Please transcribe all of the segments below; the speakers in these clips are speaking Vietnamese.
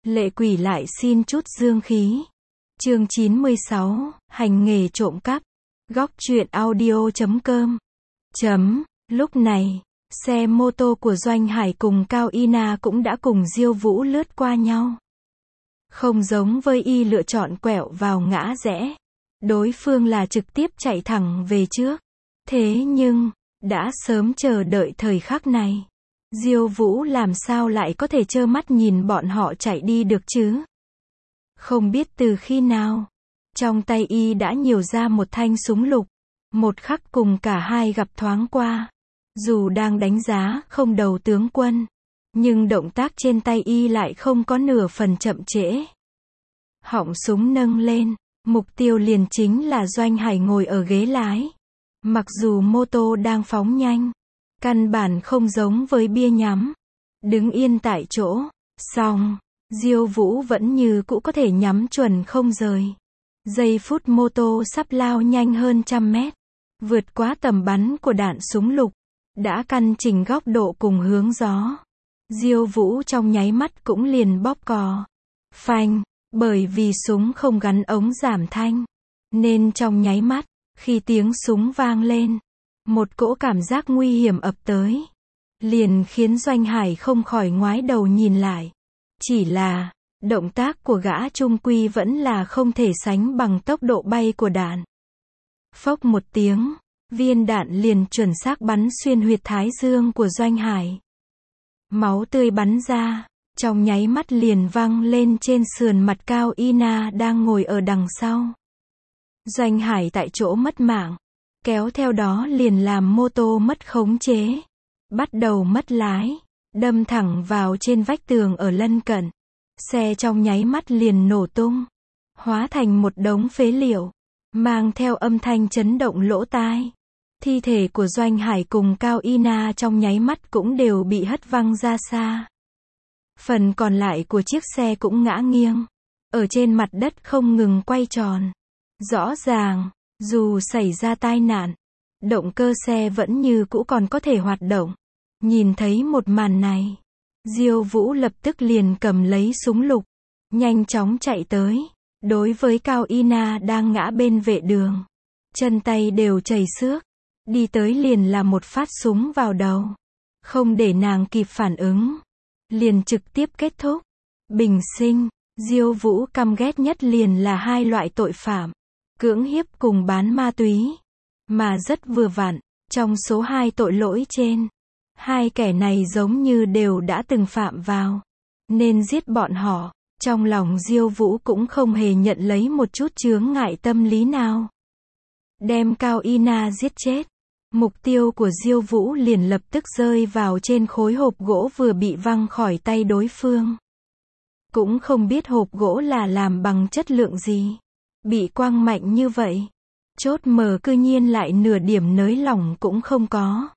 Lệ quỷ lại xin chút dương khí. Chương 96, hành nghề trộm cắp. Góc truyện audio.com. Lúc này, xe mô tô của Doanh Hải cùng Cao Y Na cũng đã cùng Diêu Vũ lướt qua nhau. Không giống với y lựa chọn quẹo vào ngã rẽ. Đối phương là trực tiếp chạy thẳng về trước. Thế nhưng, đã sớm chờ đợi thời khắc này. Diêu Vũ làm sao lại có thể trơ mắt nhìn bọn họ chạy đi được chứ? Không biết từ khi nào, trong tay y đã nhiều ra một thanh súng lục. Một khắc cùng cả hai gặp thoáng qua. Dù đang đánh giá không đầu tướng quân, nhưng động tác trên tay y lại không có nửa phần chậm trễ. Họng súng nâng lên, mục tiêu liền chính là Doanh Hải ngồi ở ghế lái. Mặc dù mô tô đang phóng nhanh, căn bản không giống với bia nhắm, đứng yên tại chỗ, song Diêu Vũ vẫn như cũ có thể nhắm chuẩn không rời. Giây phút mô tô sắp lao nhanh hơn 100 mét, vượt quá tầm bắn của đạn súng lục, đã căn chỉnh góc độ cùng hướng gió. Diêu Vũ trong nháy mắt cũng liền bóp cò. Phanh, bởi vì súng không gắn ống giảm thanh, nên trong nháy mắt, khi tiếng súng vang lên, một cỗ cảm giác nguy hiểm ập tới, liền khiến Doanh Hải không khỏi ngoái đầu nhìn lại. Chỉ là, động tác của gã trung quy vẫn là không thể sánh bằng tốc độ bay của đạn. Phốc một tiếng, viên đạn liền chuẩn xác bắn xuyên huyệt thái dương của Doanh Hải. Máu tươi bắn ra, trong nháy mắt liền văng lên trên sườn mặt Cao Y Na đang ngồi ở đằng sau. Doanh Hải tại chỗ mất mạng, kéo theo đó liền làm mô tô mất khống chế, bắt đầu mất lái, đâm thẳng vào trên vách tường ở lân cận. Xe trong nháy mắt liền nổ tung, hóa thành một đống phế liệu, mang theo âm thanh chấn động lỗ tai. Thi thể của Doanh Hải cùng Cao Y Na trong nháy mắt cũng đều bị hất văng ra xa. Phần còn lại của chiếc xe cũng ngã nghiêng, ở trên mặt đất không ngừng quay tròn. Rõ ràng, dù xảy ra tai nạn, động cơ xe vẫn như cũ còn có thể hoạt động. Nhìn thấy một màn này, Diêu Vũ lập tức liền cầm lấy súng lục, nhanh chóng chạy tới. Đối với Cao Y Na đang ngã bên vệ đường, chân tay đều chảy xước, đi tới liền là một phát súng vào đầu. Không để nàng kịp phản ứng, liền trực tiếp kết thúc. Bình sinh, Diêu Vũ căm ghét nhất liền là hai loại tội phạm, cưỡng hiếp cùng bán ma túy. Mà rất vừa vặn, trong số hai tội lỗi trên, hai kẻ này giống như đều đã từng phạm vào, nên giết bọn họ, trong lòng Diêu Vũ cũng không hề nhận lấy một chút chướng ngại tâm lý nào. Đem Cao Y Na giết chết, mục tiêu của Diêu Vũ liền lập tức rơi vào trên khối hộp gỗ vừa bị văng khỏi tay đối phương. Cũng không biết hộp gỗ là làm bằng chất lượng gì, bị quăng mạnh như vậy, chốt mở cư nhiên lại nửa điểm nới lỏng cũng không có.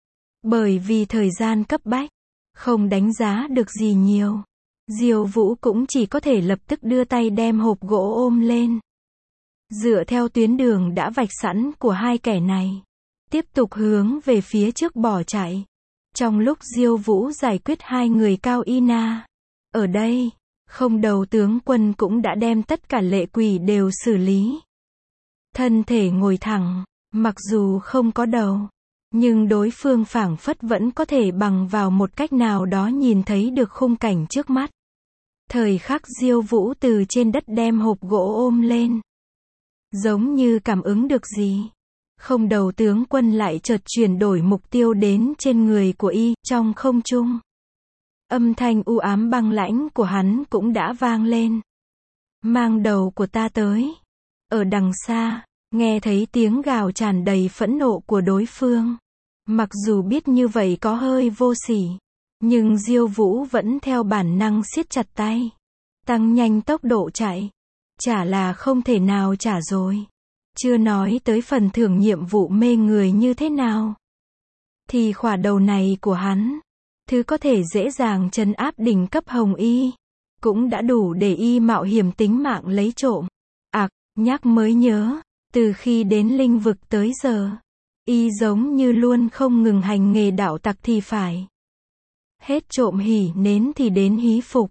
Bởi vì thời gian cấp bách, không đánh giá được gì nhiều, Diêu Vũ cũng chỉ có thể lập tức đưa tay đem hộp gỗ ôm lên. Dựa theo tuyến đường đã vạch sẵn của hai kẻ này, tiếp tục hướng về phía trước bỏ chạy. Trong lúc Diêu Vũ giải quyết hai người Cao Y Na, ở đây, không đầu tướng quân cũng đã đem tất cả lệ quỷ đều xử lý. Thân thể ngồi thẳng, mặc dù không có đầu, nhưng đối phương phảng phất vẫn có thể bằng vào một cách nào đó nhìn thấy được khung cảnh trước mắt. Thời khắc Diêu Vũ từ trên đất đem hộp gỗ ôm lên, giống như cảm ứng được gì, không đầu tướng quân lại chợt chuyển đổi mục tiêu đến trên người của y. Trong không trung, âm thanh u ám băng lãnh của hắn cũng đã vang lên. Mang đầu của ta tới. Ở đằng xa, nghe thấy tiếng gào tràn đầy phẫn nộ của đối phương. Mặc dù biết như vậy có hơi vô sỉ, nhưng Diêu Vũ vẫn theo bản năng siết chặt tay, tăng nhanh tốc độ chạy. Chả là không thể nào trả rồi. Chưa nói tới phần thưởng nhiệm vụ mê người như thế nào, thì khỏa đầu này của hắn, thứ có thể dễ dàng trấn áp đỉnh cấp hồng y, cũng đã đủ để y mạo hiểm tính mạng lấy trộm. Nhắc mới nhớ, từ khi đến linh vực tới giờ, y giống như luôn không ngừng hành nghề đạo tặc thì phải. Hết trộm hỉ nến thì đến hí phục.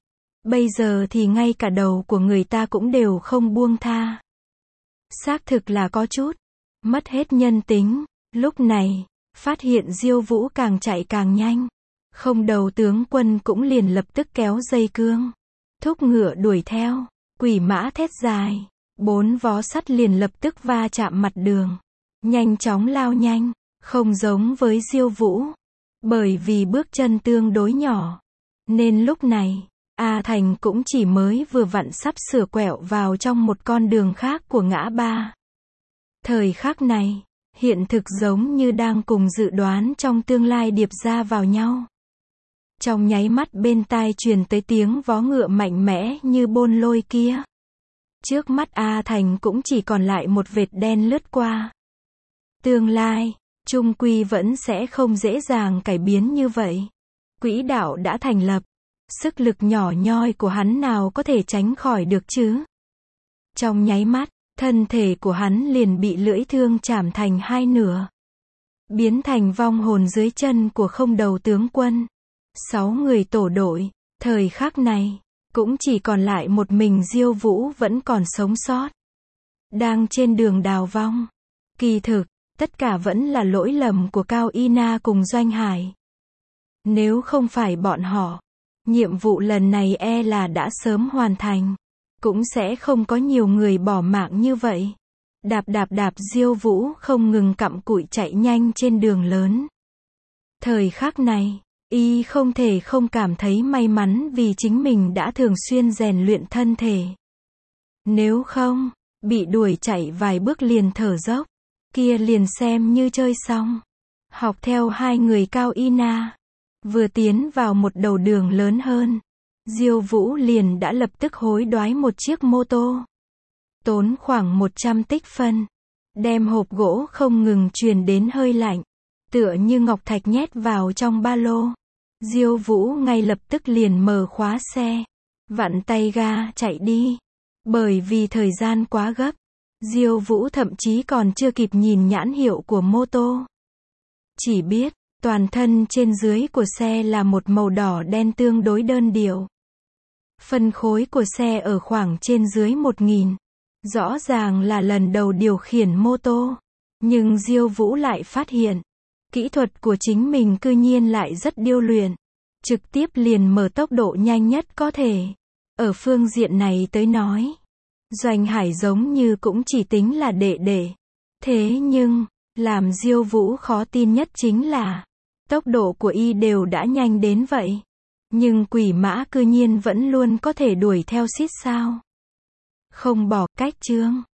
Bây giờ thì ngay cả đầu của người ta cũng đều không buông tha. Xác thực là có chút mất hết nhân tính. Lúc này, phát hiện Diêu Vũ càng chạy càng nhanh. Không đầu tướng quân cũng liền lập tức kéo dây cương. Thúc ngựa đuổi theo. Quỷ mã thét dài. 4 vó sắt liền lập tức va chạm mặt đường. Nhanh chóng lao nhanh. Không giống với Diêu Vũ. Bởi vì bước chân tương đối nhỏ. Nên lúc này, A Thành cũng chỉ mới vừa vặn sắp sửa quẹo vào trong một con đường khác của ngã ba. Thời khắc này, hiện thực giống như đang cùng dự đoán trong tương lai điệp ra vào nhau. Trong nháy mắt bên tai truyền tới tiếng vó ngựa mạnh mẽ như bôn lôi kia. Trước mắt A Thành cũng chỉ còn lại một vệt đen lướt qua. Tương lai, chung quy vẫn sẽ không dễ dàng cải biến như vậy. Quỹ đạo đã thành lập. Sức lực nhỏ nhoi của hắn nào có thể tránh khỏi được chứ? Trong nháy mắt, thân thể của hắn liền bị lưỡi thương chảm thành 2 nửa. Biến thành vong hồn dưới chân của không đầu tướng quân. 6 người tổ đội, thời khắc này, cũng chỉ còn lại một mình Diêu Vũ vẫn còn sống sót. Đang trên đường đào vong. Kỳ thực, tất cả vẫn là lỗi lầm của Cao Y Na cùng Doanh Hải. Nếu không phải bọn họ, nhiệm vụ lần này e là đã sớm hoàn thành. Cũng sẽ không có nhiều người bỏ mạng như vậy. Đạp Diêu Vũ không ngừng cặm cụi chạy nhanh trên đường lớn. Thời khắc này, y không thể không cảm thấy may mắn vì chính mình đã thường xuyên rèn luyện thân thể. Nếu không, bị đuổi chạy vài bước liền thở dốc, kia liền xem như chơi xong. Học theo 2 người Cao Y Na, vừa tiến vào một đầu đường lớn hơn, Diêu Vũ liền đã lập tức hối đoái một chiếc mô tô. Tốn khoảng 100 tích phân. Đem hộp gỗ không ngừng truyền đến hơi lạnh. Tựa như ngọc thạch nhét vào trong ba lô. Diêu Vũ ngay lập tức liền mở khóa xe. Vặn tay ga chạy đi. Bởi vì thời gian quá gấp. Diêu Vũ thậm chí còn chưa kịp nhìn nhãn hiệu của mô tô. Chỉ biết, toàn thân trên dưới của xe là một màu đỏ đen tương đối đơn điệu. Phân khối của xe ở khoảng trên dưới 1000. Rõ ràng là lần đầu điều khiển mô tô. Nhưng Diêu Vũ lại phát hiện, kỹ thuật của chính mình cư nhiên lại rất điêu luyện. Trực tiếp liền mở tốc độ nhanh nhất có thể. Ở phương diện này tới nói, Doanh Hải giống như cũng chỉ tính là đệ. Thế nhưng, làm Diêu Vũ khó tin nhất chính là, tốc độ của y đều đã nhanh đến vậy. Nhưng quỷ mã cư nhiên vẫn luôn có thể đuổi theo xít sao. Không bỏ cách chương.